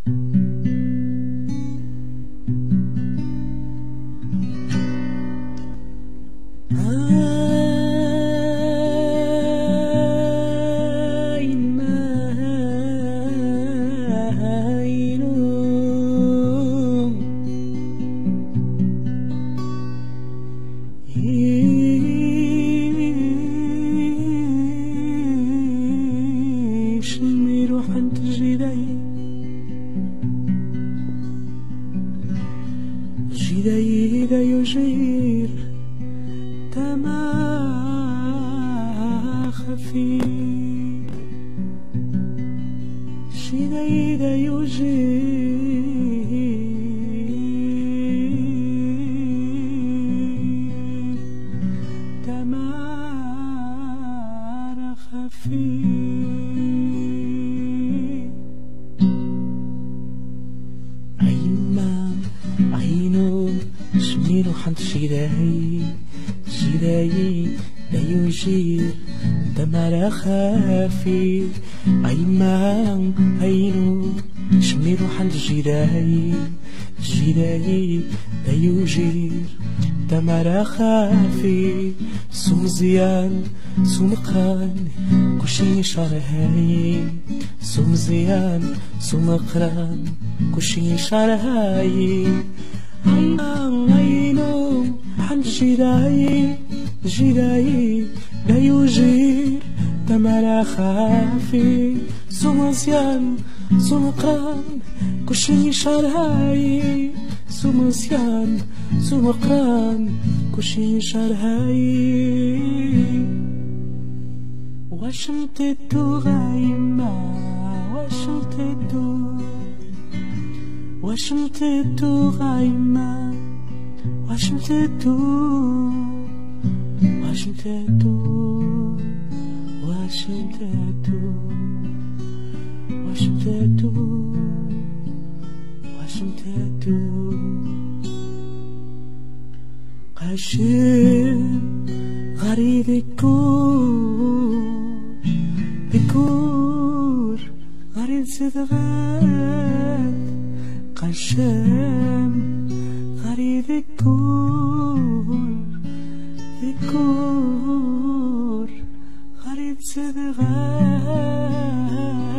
يجير تما خفي شديد يجير تمار خفي شميلو حنت شداي لا يجير دمار خافي أيمان عينو شميلو حنت شداي لا يجير دمار خافي سمزيان سمقران كشي شرهاي سمزيان سمقران كشي شرهاي عينو حن جداي لا يجير دمار خافي سمسيان سمقران كشي شرهاي سمسيان سمقران كشي شرهاي واشمتدو غايما واشمتدو غايما واشمتدو قاشم غريب بكور غريب صدغات قشام غريب بكور غريب صدغات